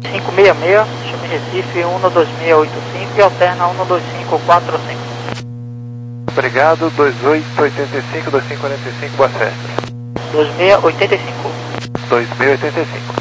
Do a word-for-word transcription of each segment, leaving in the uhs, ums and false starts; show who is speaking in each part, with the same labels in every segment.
Speaker 1: cinco seis seis, chame Recife um dois seis oito cinco e alterna um dois cinco quatro cinco.
Speaker 2: Obrigado, dois oito oito cinco, dois cinco quatro cinco, boa festa.
Speaker 1: dois seis oito cinco.
Speaker 2: dois seis oito cinco.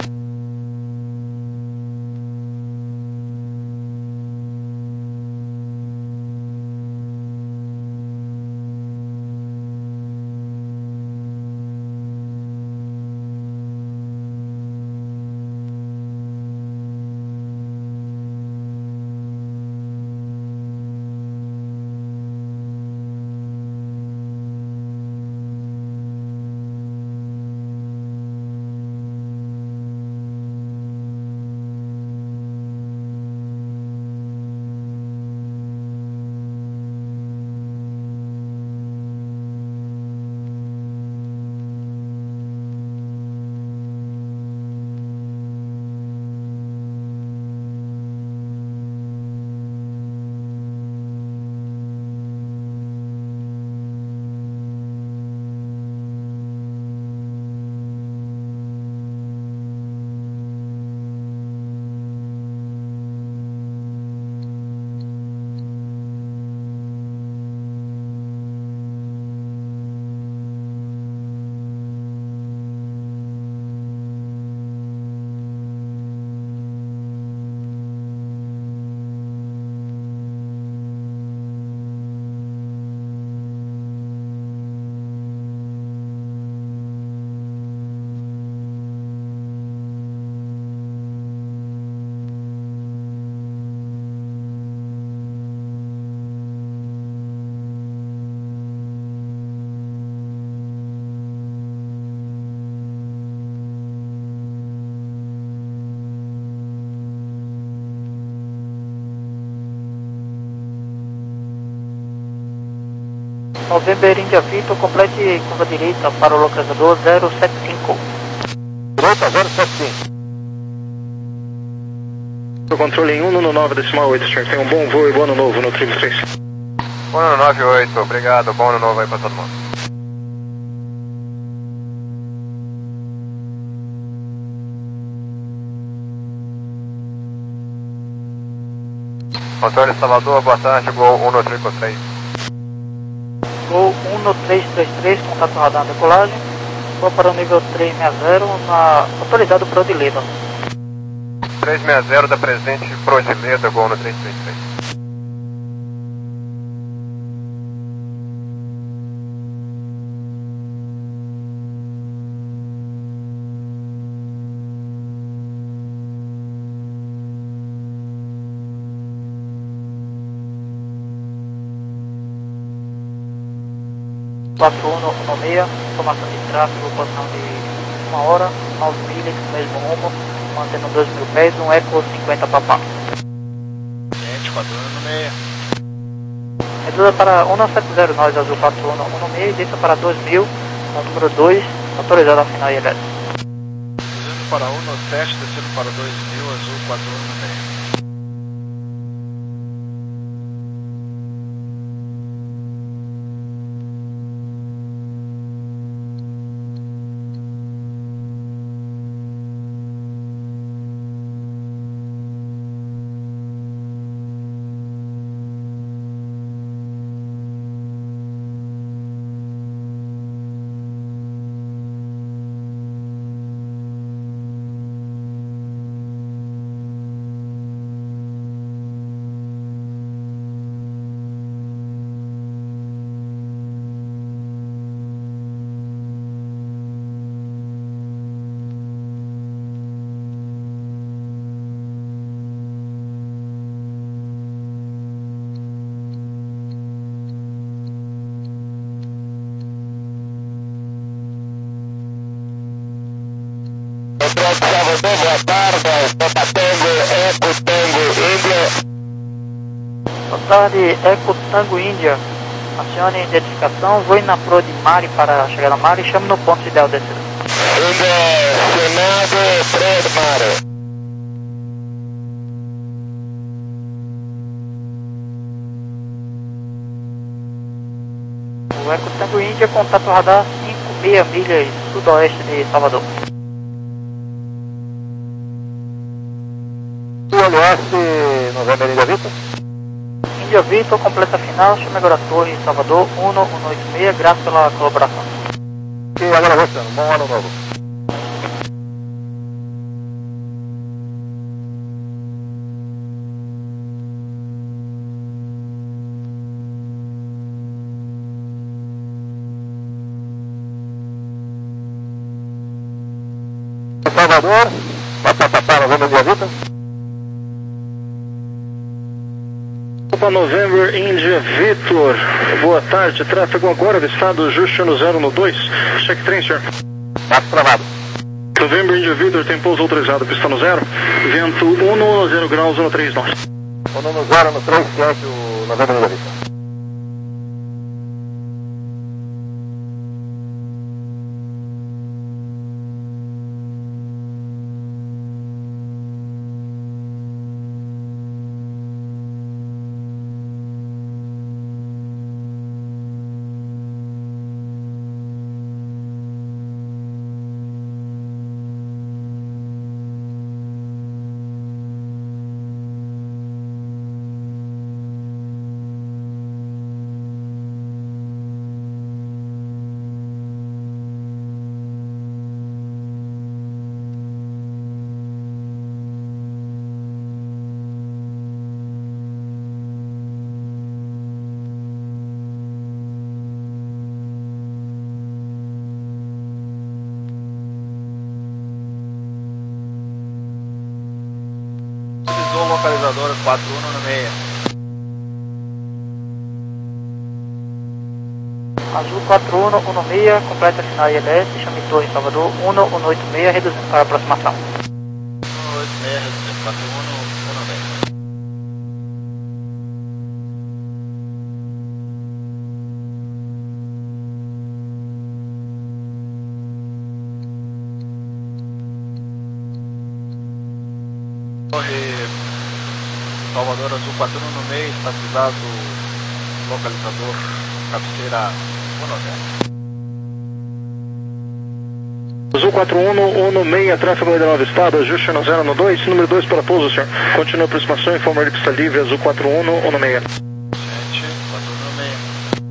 Speaker 1: November India Victor, complete curva direita para o localizador zero sete cinco.
Speaker 2: Direita zero sete cinco.
Speaker 3: O controle em um no nove decimal oito, senhor. Tenha um bom voo e bom ano novo no trinta e três.
Speaker 2: Bom ano nove oito, obrigado, bom ano novo aí para todo mundo. Controle Salvador, boa tarde, Gol um três três.
Speaker 1: Gol um três três três, contato radar na decolagem. Vou para o nível trezentos e sessenta, na, autorizado para o de Lima.
Speaker 2: trezentos e sessenta da presente pro de Leda, Gol no três três três.
Speaker 1: quatro um um seis, informação de tráfego, posição de uma hora, nove milhas, mesmo rumo, mantendo dois mil pés, um Eco cinquenta papá.
Speaker 4: Gente, quatro um um seis.
Speaker 1: Reduza para um sete zero, nós azul quatro um um seis, e desça para dois mil, no número dois, autorizado a final I L S.
Speaker 4: Descendo para um sete, descendo para dois mil, azul quatro um um seis.
Speaker 5: Salvador, boa tarde, Papa Tango, Eco Tango Índia.
Speaker 1: Boa tarde, Eco Tango Índia. Acione identificação, voe na Pro de Mari para chegar na Mari e chame no ponto ideal descida.
Speaker 5: Índia, Senado, Pro de Mari.
Speaker 1: O Eco Tango Índia, contato radar cinco seis milhas sudoeste de Salvador.
Speaker 5: Juliette, Novembro Índia Vitor.
Speaker 1: Índia Vitor, completa final, chame agora a Torre, Salvador, um um oito seis, graças pela colaboração.
Speaker 5: E agora você, bom ano novo. Salvador, Papapá, Novembro Índia Vitor.
Speaker 3: Opa, November India Vitor, boa tarde, tráfego agora do estado Justino zero no dois, check trem, senhor.
Speaker 5: Marco travado.
Speaker 3: November India Vitor, tem pouso autorizado, pista no zero, vento um no zero graus, um três nós.
Speaker 5: um no zero no três, cliente, o Novembro Índia Vitor.
Speaker 4: Visou localizadora quatro um no seis.
Speaker 1: Azul quatro um um seis, completa final I L S, chame Torre, Salvador, um um oito seis, reduzindo para a aproximação.
Speaker 4: um oito seis, reduzindo, quatro um no seis. Torre Salvador Azul quatro um no seis, estabilizado localizador, cabeceira um no zero.
Speaker 3: Azul quatro um um seis, tráfego ainda nove estado, ajuste no zero no dois, número dois para pouso, senhor. Continua a aproximação, informa de pista livre, Azul quatro um um seis.
Speaker 4: Gente, quatro um no seis.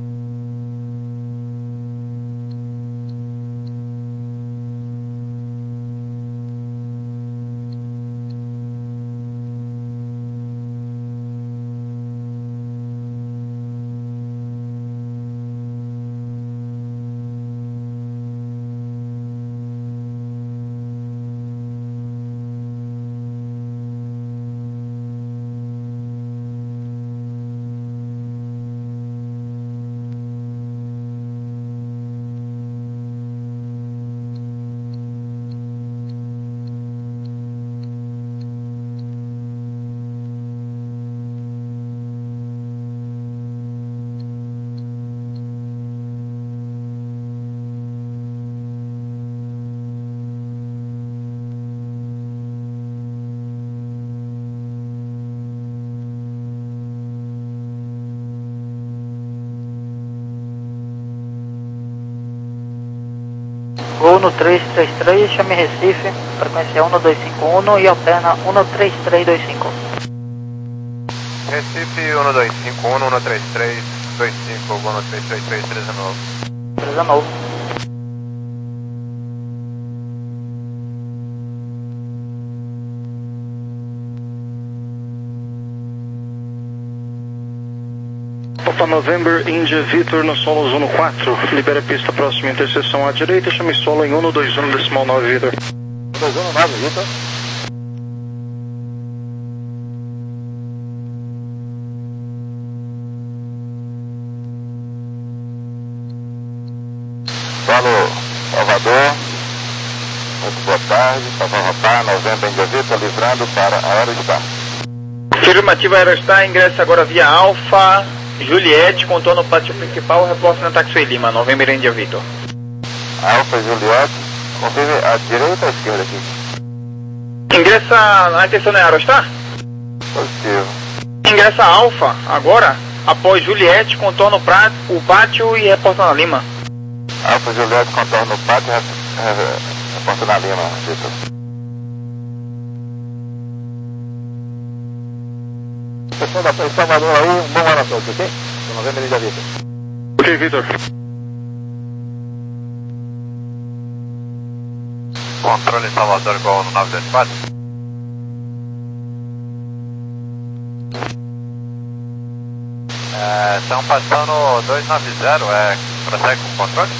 Speaker 1: Gol no três três três, chame Recife, frequência um dois cinco um e alterna um três três dois cinco.
Speaker 2: Recife um dois cinco um, um três três dois cinco, um três três três três nove.
Speaker 1: três nove.
Speaker 3: Opa, November India Vitor no solo zona quatro, libera a pista próxima interseção à direita, chame solo em um dois um decimal nove Vitor.
Speaker 5: um dois um nove Vitor. Solo Salvador, muito boa tarde, Salvador, Novembro Índia Vitor, livrando para a Aerostar.
Speaker 6: Afirmativa Aerostar, ingressa agora via Alfa, Juliette, contorno pátio principal, reporte na Taxi Lima, Novembro Índia Vitor.
Speaker 5: Alfa Juliette, confirme a direita ou a esquerda aqui?
Speaker 6: Ingressa, a intenção é Aerostar?
Speaker 5: Positivo.
Speaker 6: Ingressa Alfa, agora, após Juliette, contorno pra, o pátio e reporta na Lima.
Speaker 5: Alfa Juliette, contorno o pátio e reporta na Lima, Vitor. pessoal da em Salvador aí, um bom ano a todos, ok? Novembro Índia Vitor.
Speaker 3: Ok, Vitor.
Speaker 2: Controle Salvador igual no nove dois quatro. Estão passando dois nove zero, é, prossegue com o controle?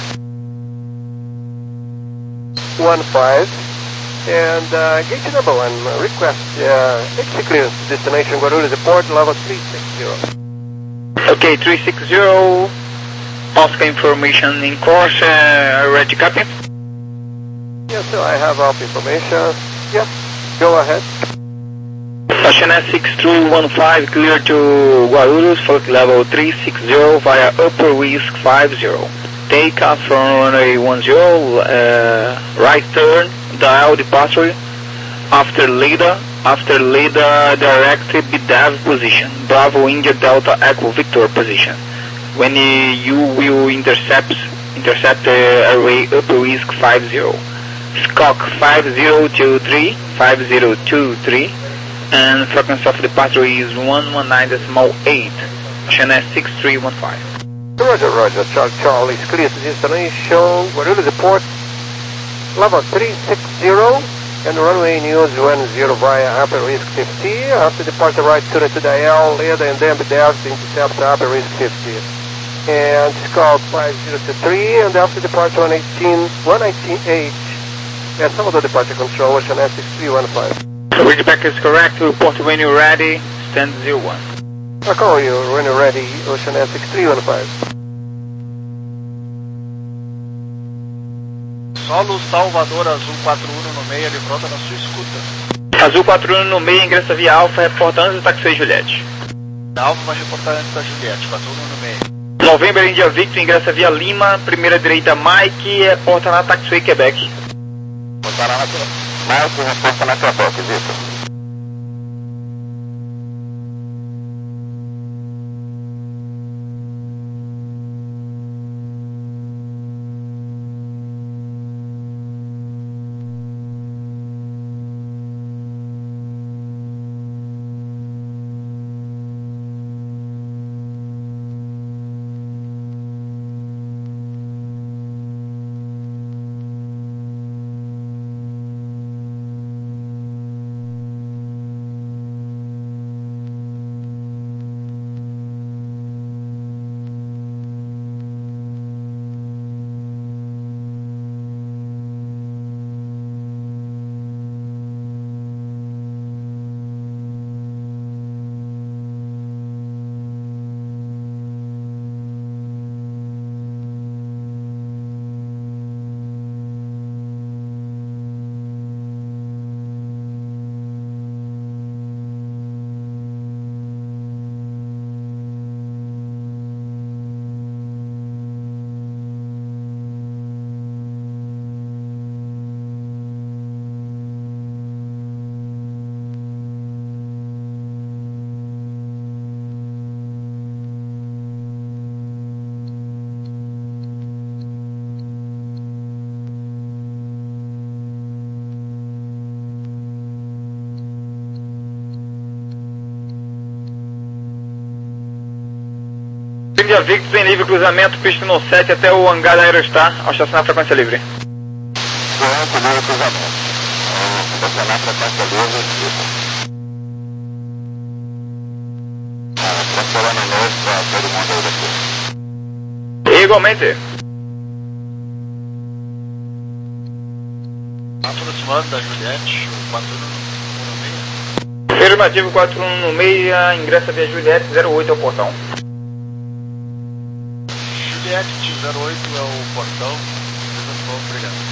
Speaker 7: one five, and uh, gate number one, uh, request uh, exit clearance to destination Guarulhos Airport, level three six zero.
Speaker 6: Okay, three six zero, Oscar information in course, uh, ready copy?
Speaker 7: Yes, sir, I have all information. Yes, go ahead.
Speaker 6: Ocean S six three one five clear to Guarulhos, flight level three six zero via upper risk five zero. Take off from runway one zero, uh, right turn, dial departure, after Leda, after Leda direct B D A V position, Bravo India Delta Echo Victor position. When uh, you will intercept, intercept the airway upper risk five zero. Squawk five zero two three, five zero two three, and frequency of departure is one one nine point eight, Ocean S six three one five.
Speaker 7: Roger, Roger, Charlie Charlie is clear to destination Guarulhos Airport, level three six zero, and runway news one zero via upper risk fifty, after departure right turn to dial, Leda and then B D A V to intercept upper risk fifty. And Scout five zero two three, and after departure one eighteen, one nineteen H, and Salvador departure control, Ocean S six three one five.
Speaker 6: Readback is correct, report when you're ready, stand zero one.
Speaker 7: I'll call you when you're ready, Ocean S six three one five.
Speaker 4: Solo Salvador Azul quatro um no meio, ele pronta na sua escuta.
Speaker 6: Azul quatro um no meio, ingressa via Alfa, reportando do taxi Juliette.
Speaker 4: Alfa vai reportar antes da Juliette, quatro um no meio.
Speaker 6: Novembro India Victor, ingressa via Lima, primeira direita Mike, reporta na Taxiway Quebec.
Speaker 5: Botará na Mike, reporta na Quebec, Vitor.
Speaker 6: India Victor em livre cruzamento, pista no sete até o hangar da Aerostar, ao estacionar a frequência livre.
Speaker 5: Correto, livre cruzamento. Estacionar a frequência livre, Vitor. Transferando novo para todo mundo aí daqui.
Speaker 6: Igualmente.
Speaker 4: Aproximando da Juliette, o quatro um no meio.
Speaker 6: Afirmativo quatro um no meio, ingressa via Juliette zero oito ao portão.
Speaker 4: Juliette zero oito é o portão. Obrigado.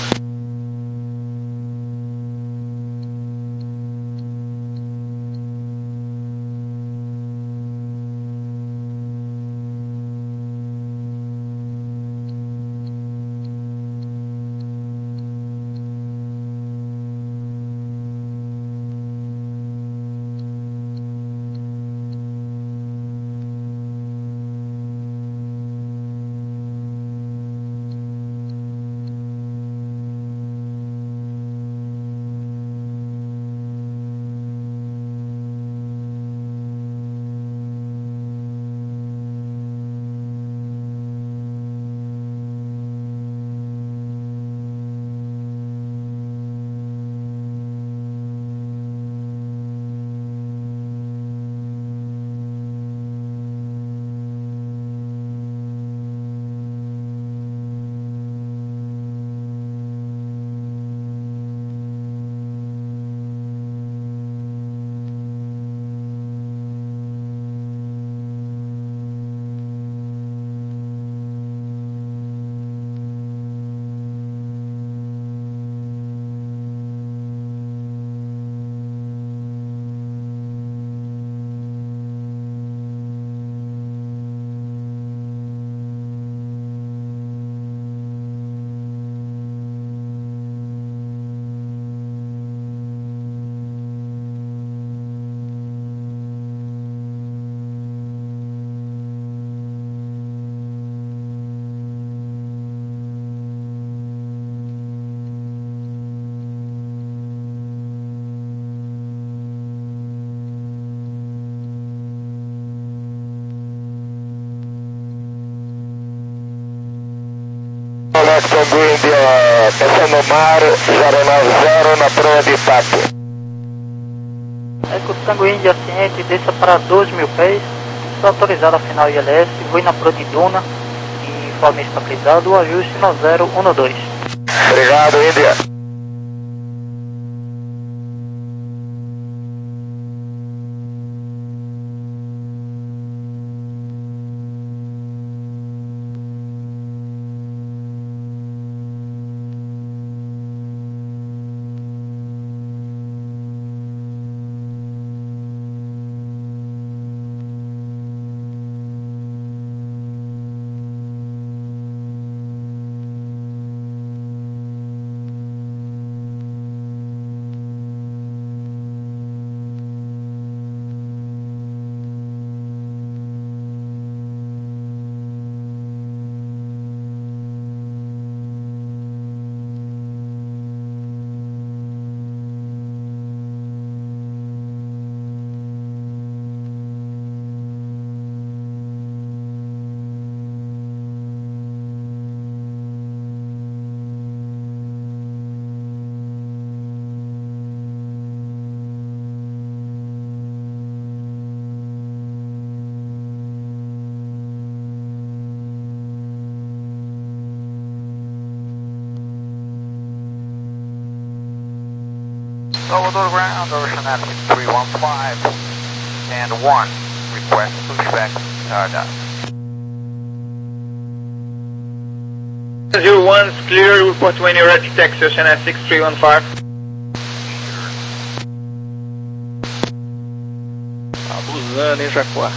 Speaker 5: Fox Tango India, passando o mar, zero nove zero na proa de Papo.
Speaker 1: Eco Tango Índia ciente, desça para dois mil pés, está autorizado a final I L S, voe na proa de Duna, informe estabilizado, o ajuste no zero um dois.
Speaker 5: Obrigado, Índia.
Speaker 4: Salvador ground, Ocean F three one five and one. Request pushback Stardust.
Speaker 6: zero one is clear, report when you're ready, taxi Ocean F six three one five.
Speaker 4: Abusando, hein, Jacuá?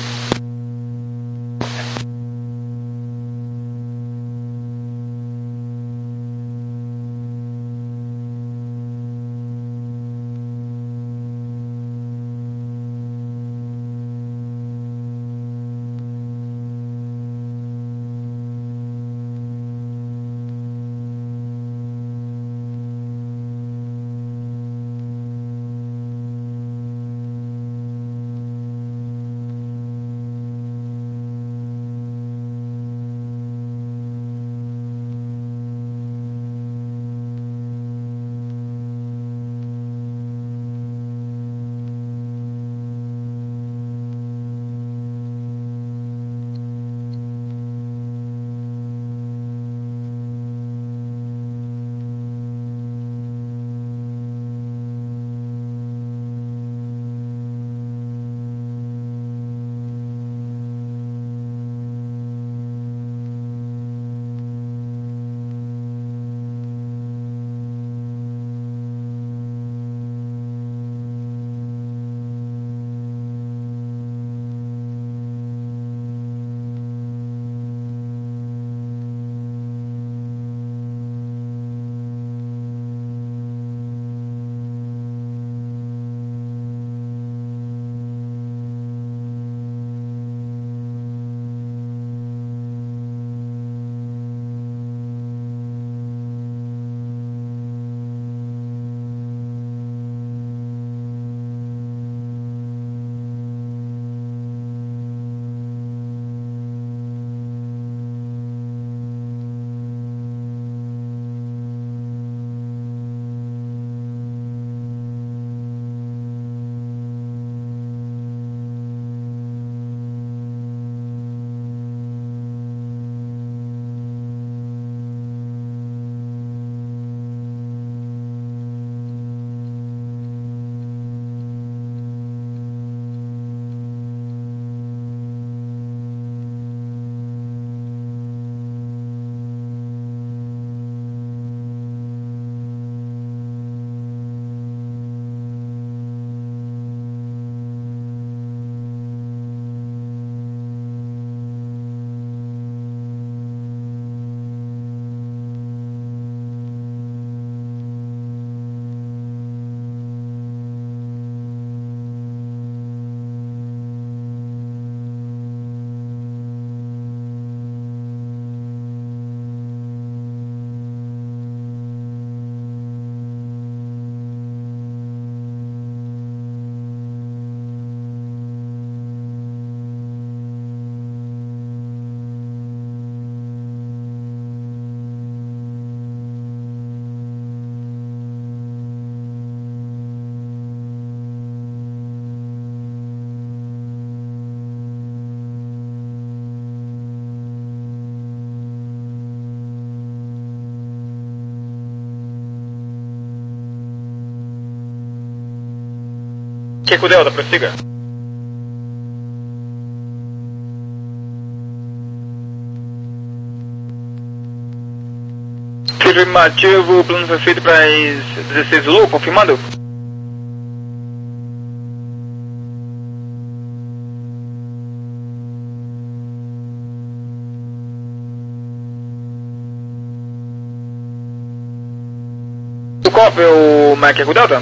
Speaker 6: Eco Delta, prossiga. Afirmativo, o plano foi feito para as dezesseis Zulu, confirmando? O copy, o Mike Eco Delta?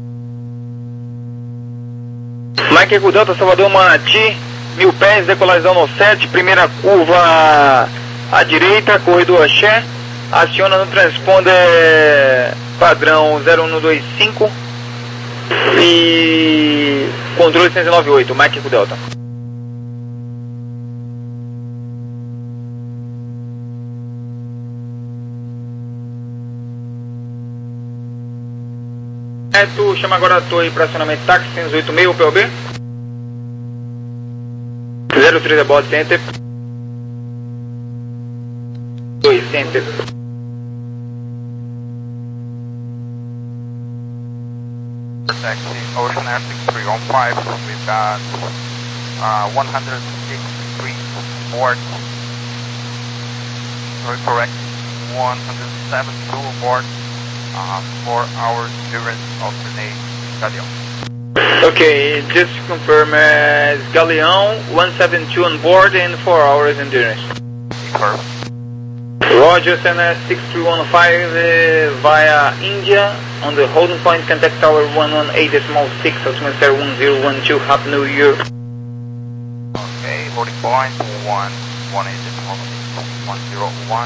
Speaker 6: Mike Eco Delta, Salvador Manati, mil pés, decolagem no sete, primeira curva à direita, corredor Axé. Aciona no transponder padrão zero um dois cinco e controle cento e noventa e oito, Mike Eco Delta. É, tu chama agora a torre para acionamento táxi cento e oitenta e seis, o P O B. zero três aboard center. dois center.
Speaker 2: Taxi, Ocean Air six three one five, we've got uh, one hundred sixty-three aboard, sorry, correct, one hundred seventy-two aboard, uh, four hours endurance alternate Galeão.
Speaker 6: Okay, just to confirm, uh, Galeão, one seventy-two on board and four hours endurance.
Speaker 2: Confirm.
Speaker 6: Roger, S N S six three one five uh, via India on the holding point, contact tower one one eight point six, atmosphere one zero one two, Happy New Year.
Speaker 2: Okay, holding point one one eight one zero one.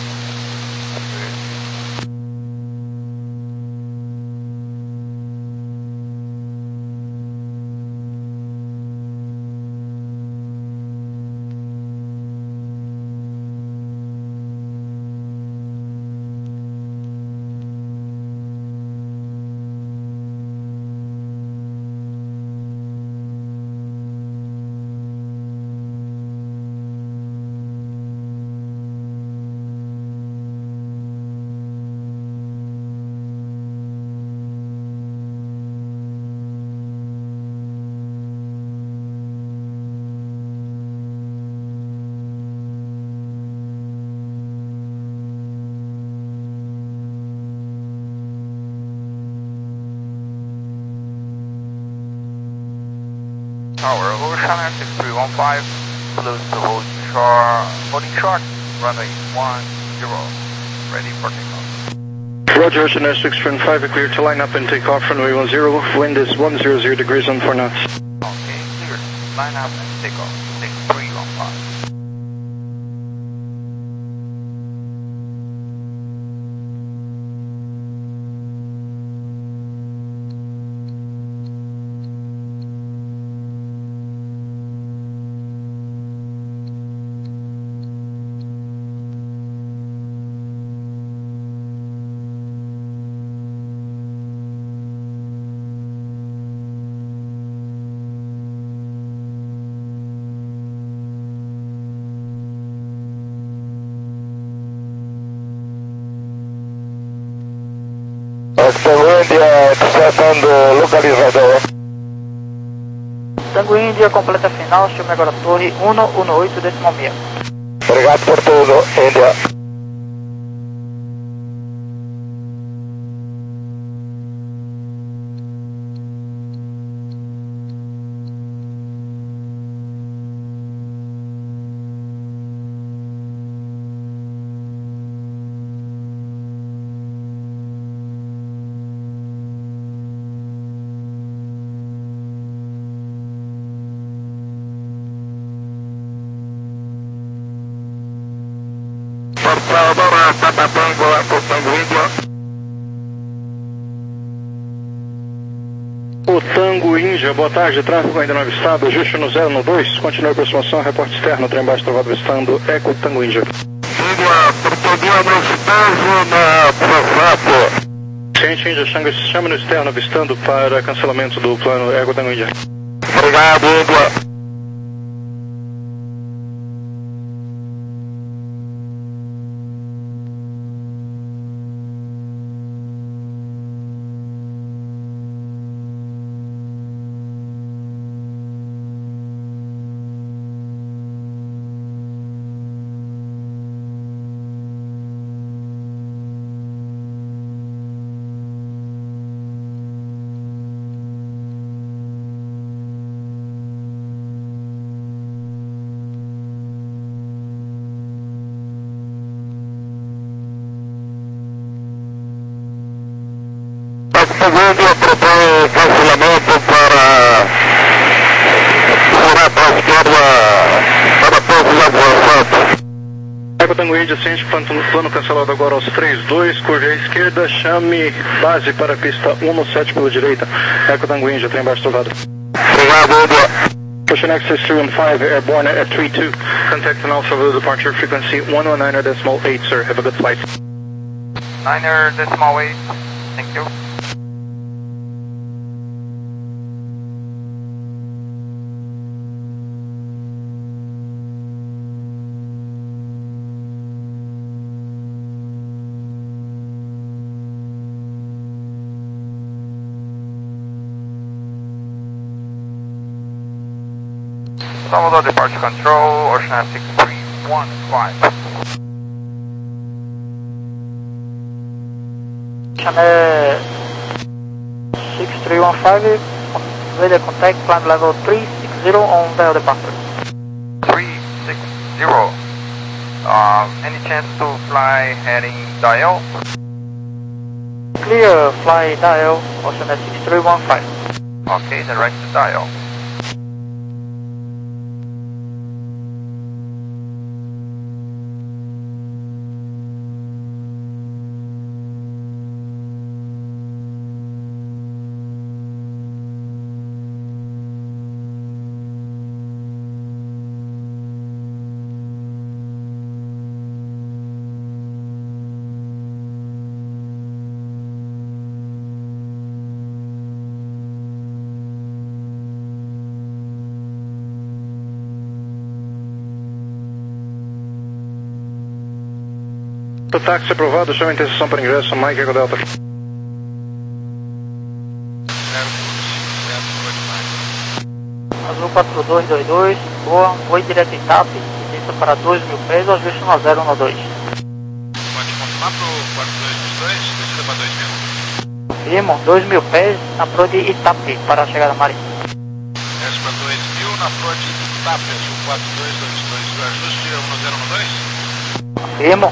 Speaker 2: Tower, Ocean Air six three one five, close to holding short, holding short, runway one zero, ready for takeoff.
Speaker 3: Roger, Ocean Air six three one five, clear to line up and take off, runway one zero, wind is one hundred degrees on four knots.
Speaker 2: Okay, clear, line up and take off, six three one five.
Speaker 5: Tango India, estação do localizador.
Speaker 1: Tango India, completa final, chame agora a torre cento e dezoito decimal seis.
Speaker 5: Obrigado por tudo, India.
Speaker 3: O Tango Índia, boa tarde, tráfego ainda não avistado, ajuste no zero no dois, continue a aproximação, reporte externo, trem baixo travado avistando, Eco Tango Índia.
Speaker 5: Índia, português no na Profato.
Speaker 3: Ciente Índia, Xanga, chama no externo, avistando para cancelamento do plano Eco Tango Índia.
Speaker 5: Obrigado, Índia. segundo, propõe cancelamento para virar para a esquerda para pouso da Boa
Speaker 3: Eco Tango Índia, ciente, plano, plano cancelado agora aos três dois, curva à esquerda, chame base para a pista um no sete pela direita. Eco Tango Índia, trem baixo tocado.
Speaker 5: Obrigado, Índia.
Speaker 3: Ocean X six three one five, airborne at three two. Contact an Alpha with departure frequency one one nine decimal eight, sir. Have a good flight.
Speaker 2: Niner decimal eight, thank you. Salvador departure control, Ocean F six three one five.
Speaker 1: Ocean six three one five, radio contact, climb level three six zero on dial departure.
Speaker 2: three six zero. Uh, any chance to fly heading dial?
Speaker 1: Clear, fly dial, Ocean six three one five.
Speaker 2: Okay, direct to dial.
Speaker 3: O táxi aprovado, chama a interseção para ingresso, Mike Eco Delta.
Speaker 1: Azul quatro dois dois dois, boa, oi direto em TAP, desça para dois mil pés, ajuste no zero um dois.
Speaker 4: Pode confirmar para o quatro dois dois dois, descida para dois mil.
Speaker 1: Confirmo, dois mil pés na Pro de Itape para a chegada marítima.
Speaker 4: Desce para dois mil na Pro de Itape, Azul quatro dois dois dois, o ajuste é um zero um dois?
Speaker 1: Confirmo,